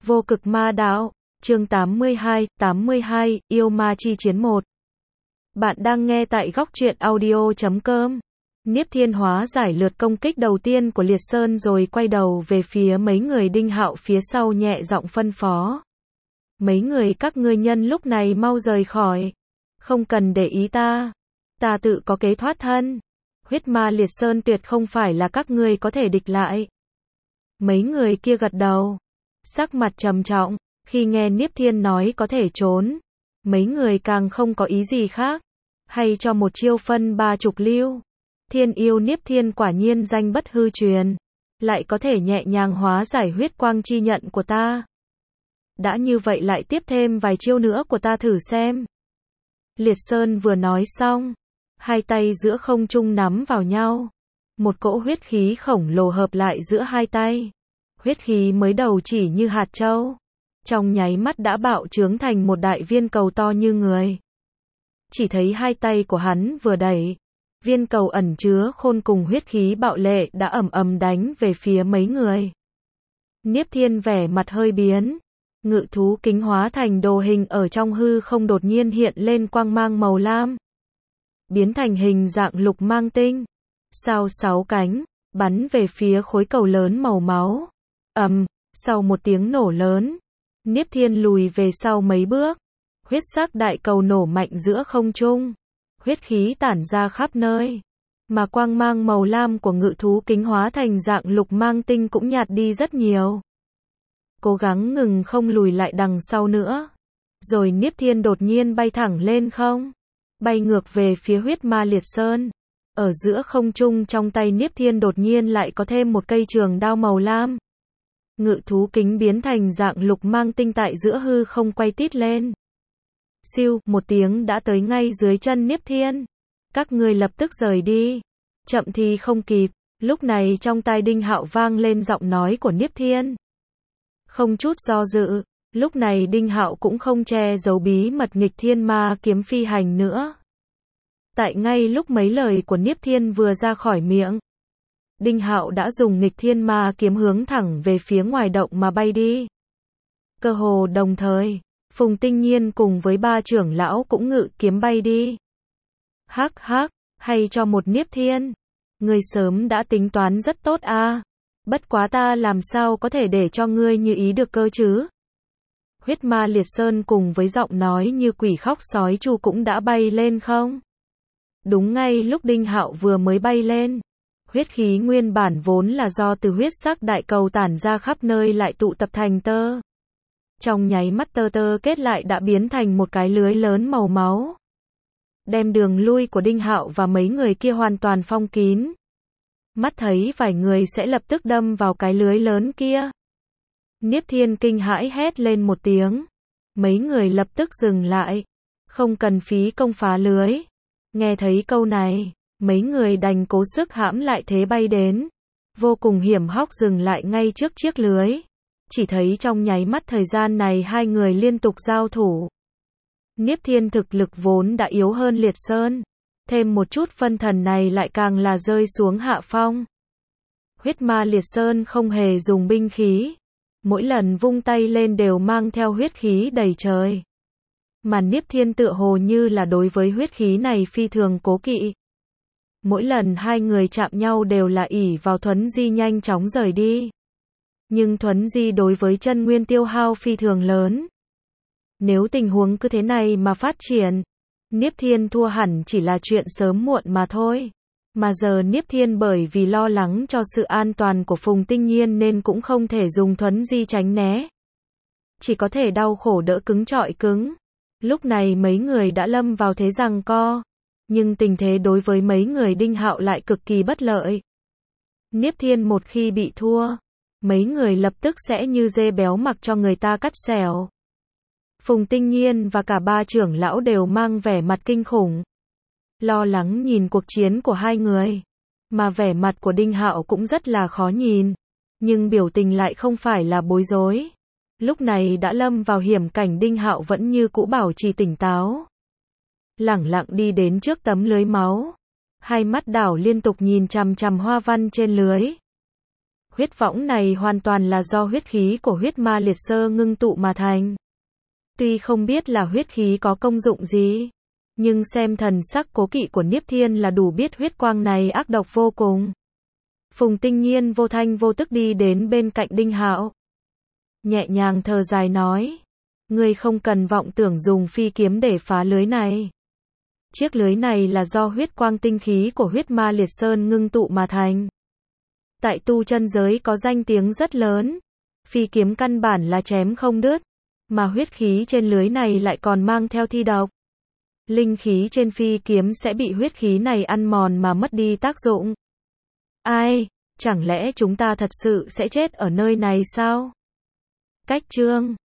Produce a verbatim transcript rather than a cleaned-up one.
Vô cực ma đạo, chương tám mươi hai, tám mươi hai, yêu ma chi chiến một. Bạn đang nghe tại góc truyện audio chấm com. Niếp Thiên hóa giải lượt công kích đầu tiên của Liệt Sơn rồi quay đầu về phía mấy người Đinh Hạo phía sau nhẹ giọng phân phó. Mấy người các ngươi nhân lúc này mau rời khỏi. Không cần để ý ta. Ta tự có kế thoát thân. Huyết ma Liệt Sơn tuyệt không phải là các ngươi có thể địch lại. Mấy người kia gật đầu. Sắc mặt trầm trọng, khi nghe Niếp Thiên nói có thể trốn. Mấy người càng không có ý gì khác. Hay cho một chiêu phân ba chục lưu. Thiên yêu Niếp Thiên quả nhiên danh bất hư truyền. Lại có thể nhẹ nhàng hóa giải huyết quang chi nhận của ta. Đã như vậy lại tiếp thêm vài chiêu nữa của ta thử xem. Liệt Sơn vừa nói xong. Hai tay giữa không trung nắm vào nhau. Một cỗ huyết khí khổng lồ hợp lại giữa hai tay. Huyết khí mới đầu chỉ như hạt châu. Trong nháy mắt đã bạo trướng thành một đại viên cầu to như người. Chỉ thấy hai tay của hắn vừa đẩy. Viên cầu ẩn chứa khôn cùng huyết khí bạo lệ đã ầm ầm đánh về phía mấy người. Niếp Thiên vẻ mặt hơi biến. Ngự thú kính hóa thành đồ hình ở trong hư không đột nhiên hiện lên quang mang màu lam. Biến thành hình dạng lục mang tinh. Sao sáu cánh, bắn về phía khối cầu lớn màu máu. Ầm, um, sau một tiếng nổ lớn, Niếp Thiên lùi về sau mấy bước. Huyết sắc đại cầu nổ mạnh giữa không trung. Huyết khí tản ra khắp nơi. Mà quang mang màu lam của ngự thú kính hóa thành dạng lục mang tinh cũng nhạt đi rất nhiều. Cố gắng ngừng không lùi lại đằng sau nữa. Rồi Niếp Thiên đột nhiên bay thẳng lên không. Bay ngược về phía huyết ma Liệt Sơn. Ở giữa không trung trong tay Niếp Thiên đột nhiên lại có thêm một cây trường đao màu lam. Ngự thú kính biến thành dạng lục mang tinh tại giữa hư không quay tít lên. Siêu, một tiếng đã tới ngay dưới chân Niếp Thiên. Các ngươi lập tức rời đi. Chậm thì không kịp. Lúc này trong tai Đinh Hạo vang lên giọng nói của Niếp Thiên. Không chút do dự, lúc này Đinh Hạo cũng không che giấu bí mật nghịch thiên ma kiếm phi hành nữa. Tại ngay lúc mấy lời của Niếp Thiên vừa ra khỏi miệng, Đinh Hạo đã dùng nghịch thiên ma kiếm hướng thẳng về phía ngoài động mà bay đi. Cơ hồ đồng thời, Phùng Tinh Nhiên cùng với ba trưởng lão cũng ngự kiếm bay đi. Hắc hắc, hay cho một Niếp Thiên. Ngươi sớm đã tính toán rất tốt a. Bất quá ta làm sao có thể để cho ngươi như ý được cơ chứ? Huyết ma Liệt Sơn cùng với giọng nói như quỷ khóc sói tru cũng đã bay lên không? Đúng ngay lúc Đinh Hạo vừa mới bay lên. Huyết khí nguyên bản vốn là do từ huyết sắc đại cầu tản ra khắp nơi lại tụ tập thành tơ. Trong nháy mắt tơ tơ kết lại đã biến thành một cái lưới lớn màu máu. Đem đường lui của Đinh Hạo và mấy người kia hoàn toàn phong kín. Mắt thấy vài người sẽ lập tức đâm vào cái lưới lớn kia. Niếp Thiên kinh hãi hét lên một tiếng. Mấy người lập tức dừng lại. Không cần phí công phá lưới. Nghe thấy câu này, mấy người đành cố sức hãm lại thế bay đến. Vô cùng hiểm hóc dừng lại ngay trước chiếc lưới. Chỉ thấy trong nháy mắt thời gian này hai người liên tục giao thủ. Niếp Thiên thực lực vốn đã yếu hơn Liệt Sơn. Thêm một chút phân thần này lại càng là rơi xuống hạ phong. Huyết ma Liệt Sơn không hề dùng binh khí. Mỗi lần vung tay lên đều mang theo huyết khí đầy trời. Mà Niếp Thiên tựa hồ như là đối với huyết khí này phi thường cố kỵ. Mỗi lần hai người chạm nhau đều là ỷ vào thuấn di nhanh chóng rời đi. Nhưng thuấn di đối với chân nguyên tiêu hao phi thường lớn. Nếu tình huống cứ thế này mà phát triển, Niếp Thiên thua hẳn chỉ là chuyện sớm muộn mà thôi. Mà giờ Niếp Thiên bởi vì lo lắng cho sự an toàn của Phùng Tinh Nhiên nên cũng không thể dùng thuấn di tránh né. Chỉ có thể đau khổ đỡ cứng trọi cứng. Lúc này mấy người đã lâm vào thế giằng co. Nhưng tình thế đối với mấy người Đinh Hạo lại cực kỳ bất lợi. Niếp Thiên một khi bị thua, mấy người lập tức sẽ như dê béo mặc cho người ta cắt xẻo. Phùng Tinh Nhiên và cả ba trưởng lão đều mang vẻ mặt kinh khủng. Lo lắng nhìn cuộc chiến của hai người. Mà vẻ mặt của Đinh Hạo cũng rất là khó nhìn. Nhưng biểu tình lại không phải là bối rối. Lúc này đã lâm vào hiểm cảnh Đinh Hạo vẫn như cũ bảo trì tỉnh táo. Lẳng lặng đi đến trước tấm lưới máu. Hai mắt đảo liên tục nhìn chằm chằm hoa văn trên lưới. Huyết võng này hoàn toàn là do huyết khí của huyết ma liệt sơ ngưng tụ mà thành. Tuy không biết là huyết khí có công dụng gì, nhưng xem thần sắc cố kỵ của Niếp Thiên là đủ biết huyết quang này ác độc vô cùng. Phùng Tinh Nhiên vô thanh vô tức đi đến bên cạnh Đinh Hạo. Nhẹ nhàng thở dài nói. Ngươi không cần vọng tưởng dùng phi kiếm để phá lưới này. Chiếc lưới này là do huyết quang tinh khí của huyết ma liệt sơn ngưng tụ mà thành. Tại tu chân giới có danh tiếng rất lớn. Phi kiếm căn bản là chém không đứt. Mà huyết khí trên lưới này lại còn mang theo thi độc. Linh khí trên phi kiếm sẽ bị huyết khí này ăn mòn mà mất đi tác dụng. Ai, chẳng lẽ chúng ta thật sự sẽ chết ở nơi này sao? Cách chương